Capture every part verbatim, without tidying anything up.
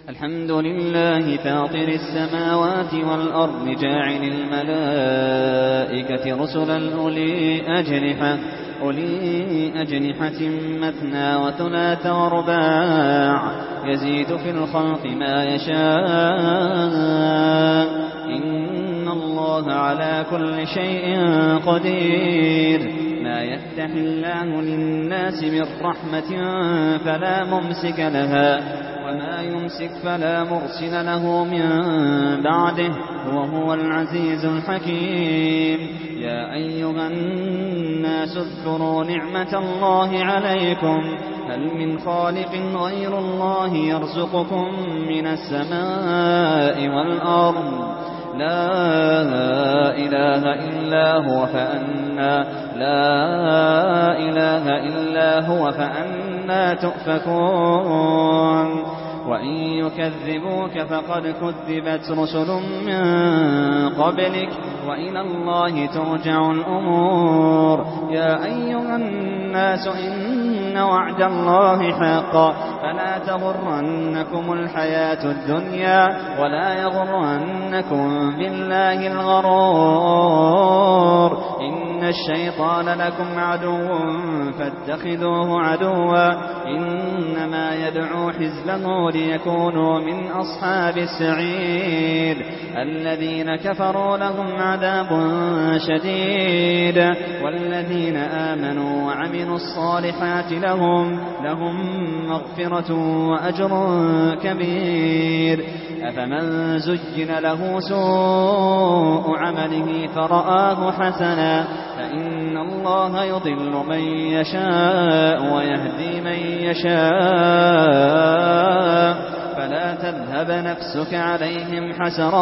الحمد لله فاطر السماوات والأرض جاعل الملائكة رسلا أولي أجنحة أولي أجنحة مثنى وثلاث ورباع يزيد في الخلق ما يشاء إن الله على كل شيء قدير. ما يفتح الله للناس من رحمة فلا ممسك لها وما يمسك فلا مرسل له من بعده وهو العزيز الحكيم. يا أيها الناس اذكروا نعمة الله عليكم هل من خالق غير الله يرزقكم من السماء والأرض لا إله إلا هو فأنا لا إله إلا هو فأنا تؤفكون. وإن يكذبوك فقد كذبت رسل من قبلك وإلى الله ترجع الأمور. يا أيها الناس إن وعد الله حق فلا تغرنكم الحياة الدنيا ولا يغرنكم بالله الغرور. إن الشيطان لكم عدو فاتخذوه عدوا إنما يدعو حزبه ليكونوا من أصحاب السعير. الذين كفروا لهم عذاب شديد والذين آمنوا وعملوا الصالحات لهم لهم مغفرة وأجر كبير. أفمن زين له سوء عمله فرآه حسنا فإن الله يضل من يشاء ويهدي من يشاء فلا تذهب نفسك عليهم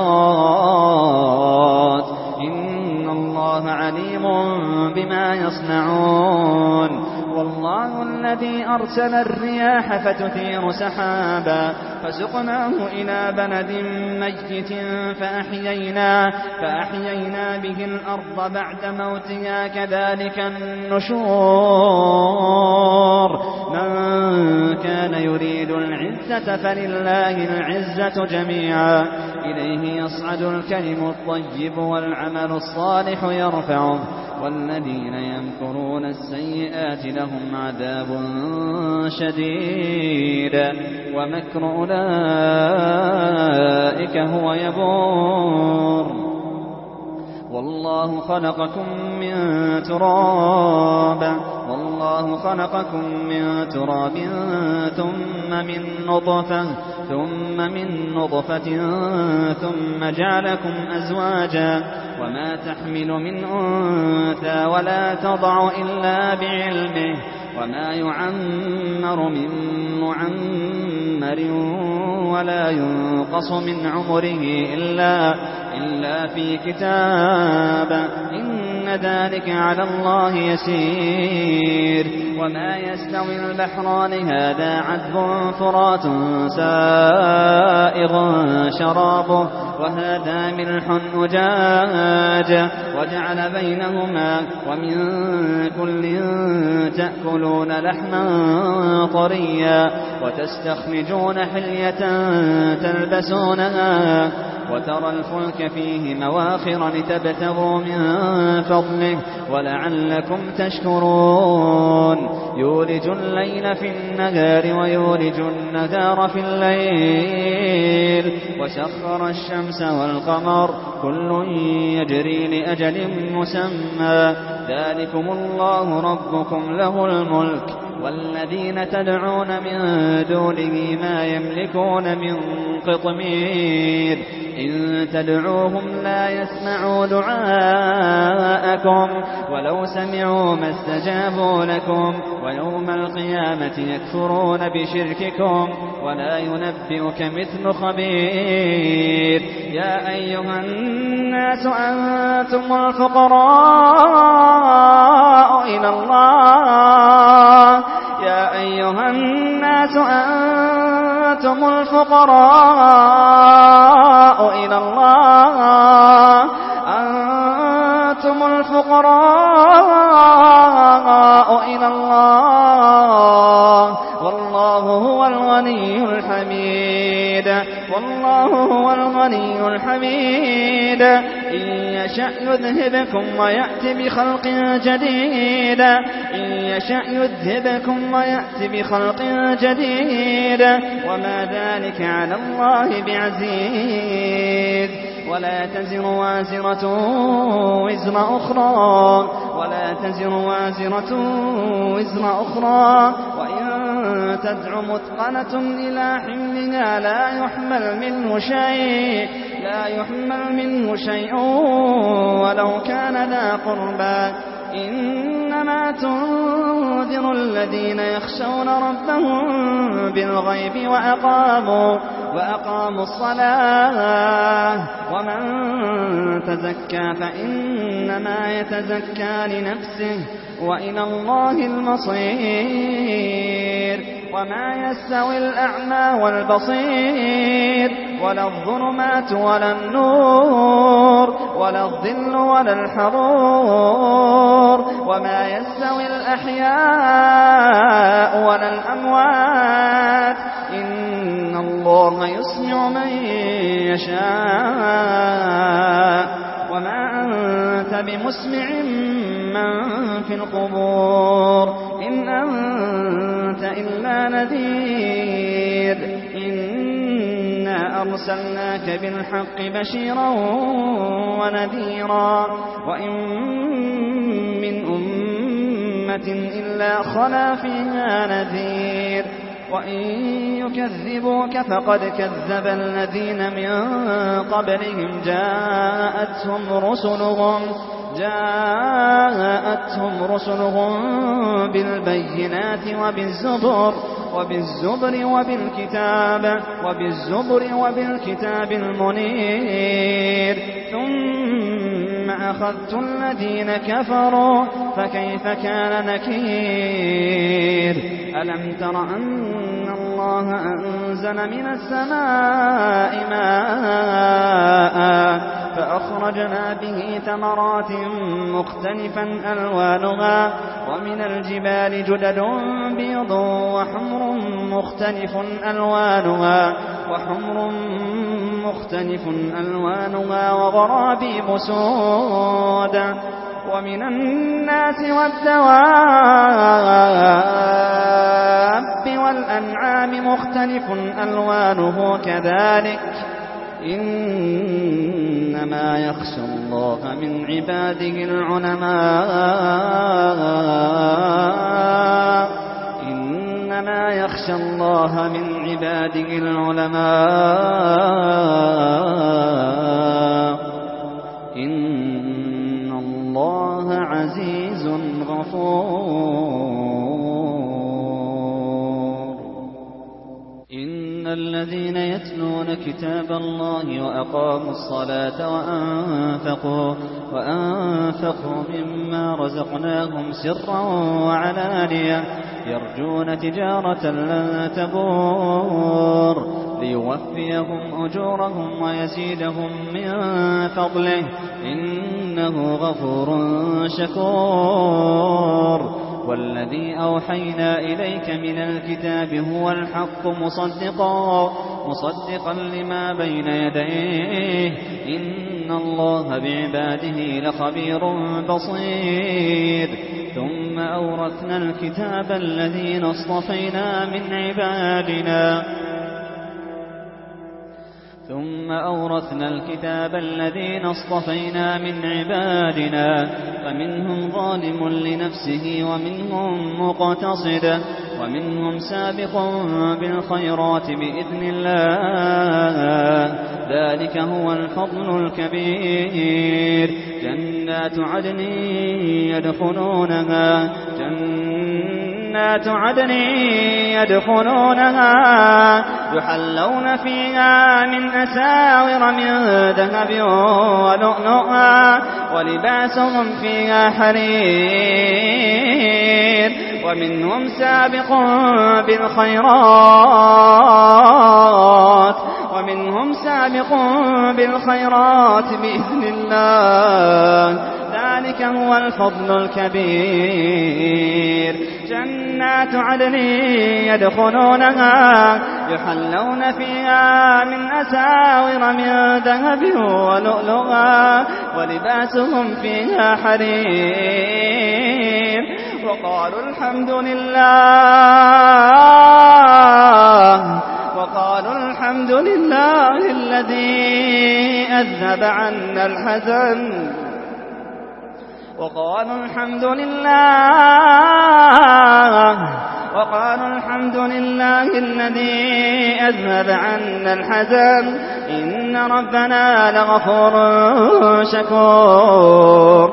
حسرات إن الله عليم بما يصنعون. والله الذي أرسل الرياح فتثير سحابا فسقناه إلى بلد ميت فأحيينا, فأحيينا به الأرض بعد موتها كذلك النشور. من كان يريد العزة فلله العزة جميعا إليه يصعد الكلم الطيب والعمل الصالح يرفعه والذين يمكرون السيئات لهم عذاب شديد ومكر أولئك هو يبور. والله خلقكم من تراب والله خلقكم من تراب ثم من نطفة ثم من نطفة ثم جعلكم أزواجا وما تحمل من أنثى ولا تضع إلا بعلمه وما يعمر من معمر ولا ينقص من عمره إلا, إلا في كتاب إن ذلك على الله يسير. وما يستوي البحران هذا عذب فرات سائغ شرابه وهذا ملح أجاج وجعل بينهما ومن كل تأكلون لحما طريا وتستخرجون حلية تلبسونها وترى الفلك فيه مواخر لتبتغوا من فضله ولعلكم تشكرون. يولج الليل في النهار ويولج النهار في الليل وسخر الشمس والقمر كل يجري لأجل مسمى ذلكم الله ربكم له الملك والذين تدعون من دونه ما يملكون من قطمير. إن تدعوهم لا يسمعوا دعاءكم ولو سمعوا ما استجابوا لكم ويوم القيامة يكفرون بشرككم ولا ينبئك مثل خبير. يا أيها الناس أنتم الفقراء إلى الله يا أيها الناس أنتم الفقراء إلى الله أنتم الفقراء إلى الله والله هو الغني الحميد. حميد والله هو الغني الحميد إن يشأ يذهبكم ويأتي بخلق جديد إن يشأ يذهبكم ويأتي بخلق جديد وما ذلك على الله بعزيز ولا تزر وازرة وزر أخرى ولا تزر وازرة وزر أخرى وإن تدع مثقلة إلى حملها لا يحمل منه شيء لا يحمل منه شيء ولو كان ذا قربى إنما تنذر الذين يخشون ربهم بالغيب وأقاموا وأقاموا الصلاة ومن تزكى فإنما يتزكى لنفسه وإلى الله المصير وما يستوي الأعمى والبصير ولا الظلمات ولا النور ولا الظل ولا الحرور وما يستوي الأحياء ولا الأموات إن الله يسمع من يشاء وما أنت بمسمع من في القبور إن أنت إلا نذير إنا أرسلناك بالحق بشيرا ونذيرا وإن من أمة إلا خلا فيها نذير وإن يكذبوك فقد كذب الذين من قبلهم جاءتهم رسلهم جاءتهم رسلهم بالبينات وبالزبر وبالزبر وبالكتاب وبالزبر وبالكتاب المنير ثم أخذت الذين كفروا فكيف كان نكير ألم تر أن الله أنزل من السماء ماء فأخرجنا به ثمرات مختلفا ألوانها ومن الجبال جدد بيض وحمر مختلف ألوانها وحمر مختلف ألوانها وغرابيب سود ومن الناس والدواب والأنعام مختلف ألوانه كذلك إنما يخشى الله من عباده العلماء إنما يخشى الله من عباده العلماء إن الله عزيز غفور إن الذين يتلون كتاب الله وأقاموا الصلاة وأنفقوا, وأنفقوا مما رزقناهم سرا وعلانية يرجون تجارة لن تبور ليوفيهم أجورهم ويزيدهم من فضله إنه غفور شكور والذي أوحينا إليك من الكتاب هو الحق مصدقا مصدقا لما بين يديه إن الله بعباده لخبير بصير ثم أورثنا الكتاب الذين اصطفينا من عبادنا ثم أورثنا الكتاب الذين اصطفينا من عبادنا فمنهم ظالم لنفسه ومنهم مقتصد ومنهم سابق بالخيرات بإذن الله ذلك هو الفضل الكبير جنات عدن يدخلونها جنات عدن يدخلونها يحلون فيها من أساور من ذهب ولؤلؤا ولباسهم فيها حرير ومنهم سابق بالخيرات ومنهم سابق بالخيرات بإذن الله ذلك هو الفضل الكبير جنات عدن يدخلونها يحلون فيها من أساور من ذهب ولؤلؤا ولباسهم فيها حرير وقالوا الحمد لله وقالوا الحمد لله الذي أذهب عنا الحزن وقالوا الحمد لله وقالوا الحمد لله الذي أذهب عنا الحزن إن ربنا لغفور شكور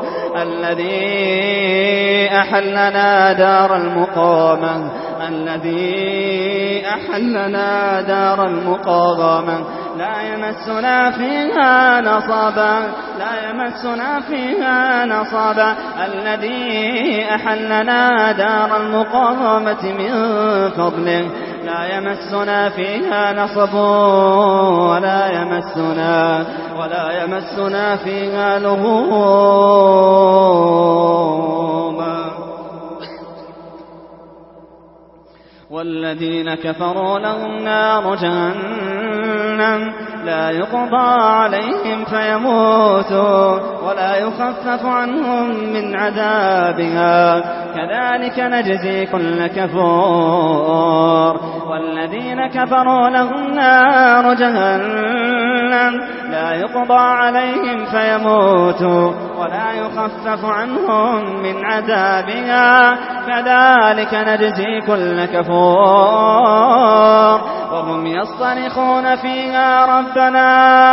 الذي أحلنا دار المقامة الذي أحلنا دار المقامة لا يمسنا فيها نصابا لا يمسنا فيها نصابا الذي أحلنا دار المقامة من فضله لا يمسنا فيها نصب ولا يمسنا ولا يمسنا فيها لغوب والذين كفروا لهم نار جهنم لا يقضى عليهم فيموتوا ولا يخفف عنهم من عذابها كذلك نجزي كل كفور والذين كفروا لهم نار جهنم لا يقضى عليهم فيموتوا ولا يخفف عنهم من عذابها كذلك نجزي كل كفور وهم يصطرخون فيها ربنا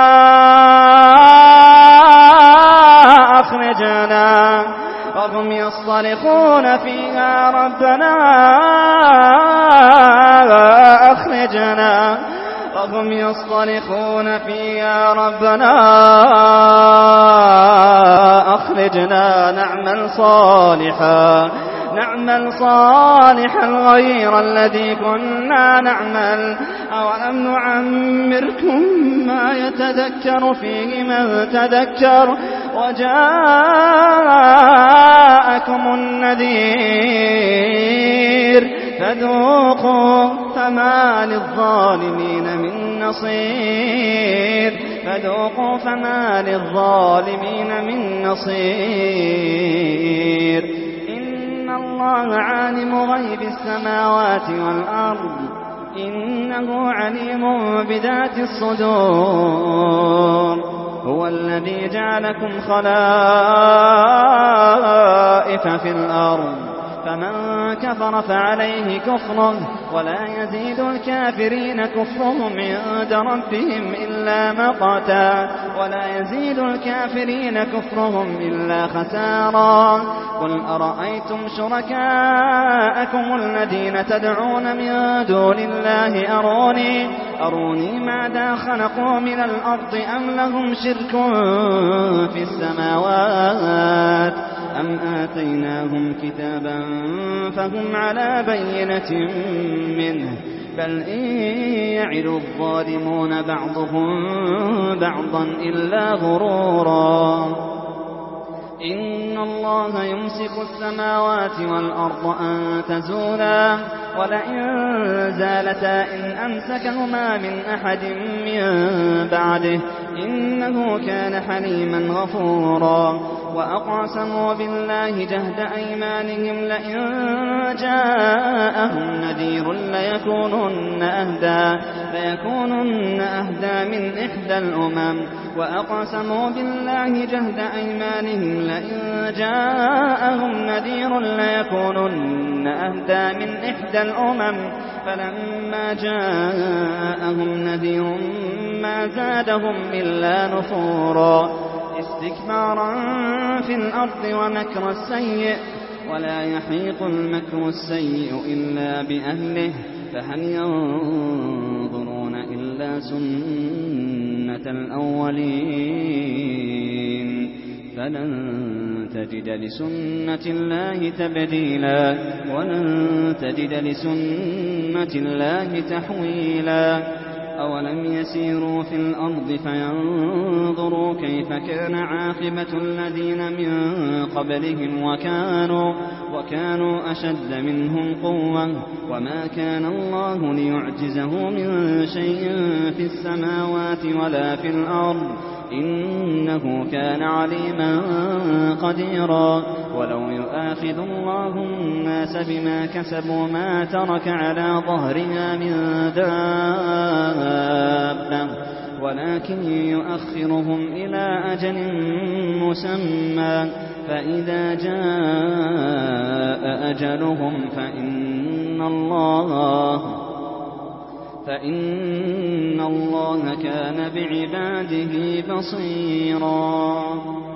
أخرجنا وهم يصطرخون فيها ربنا أخرجنا وهم يصطرخون فيها ربنا أخرجنا نعمل صالحا نعمل صالحا غير الذي كنا نعمل أولم نعمركم ما يتذكر فيه من تذكر وجاءكم النذير فذوقوا فما للظالمين من نصير فذوقوا فما للظالمين من نصير إن الله عالم غيب السماوات والأرض إنه عليم بذات الصدور هو الذي جعلكم خلائف في الأرض فمن كفر فعليه كفره ولا يزيد الكافرين كفرهم عند ربهم إلا مقتا ولا يزيد الكافرين كفرهم إلا خسارا قل أرأيتم شركاءكم الذين تدعون من دون الله أروني أروني ماذا خلقوا من الأرض أم لهم شرك في السماوات أم آتيناهم كتابا فهم على بينة منه بل إن يعد الظالمون بعضهم بعضا إلا غرورا إن الله يمسك السماوات والأرض أن تزولا ولئن زالتا إن أمسكهما من أحد من بعده إنه كان حليما غفورا وأقسموا بالله جهد أيمانهم لئن جاءهم نذير ليكونن أهدى ليكونن أهدى من إحدى الأمم وأقسموا بالله جهد أيمانهم لئن جاءهم نذير ليكونن أهدى من إحدى الأمم فلما جاءهم نذير ما زادهم إلا نفورا استكبارا في الأرض ومكر السيء ولا يحيق المكر السيء إلا بأهله فهل ينظرون إلا سنة الأولين فلن تجد لسنة الله تبديلا ولن تجد لسنة الله تحويلا أولم يسيروا في الأرض فينظروا كيف كان عاقبة الذين من قبلهم وكانوا, وكانوا أشد منهم قوة وما كان الله ليعجزه من شيء في السماوات ولا في الأرض إنه كان عليما قديرا ولو يؤاخذ الله الناس بما كسبوا ما ترك على ظهرها من دابة ولكن يؤخرهم إلى أجل مسمى فإذا جاء أجلهم فإن الله فإن الله كان بعباده بصيرا.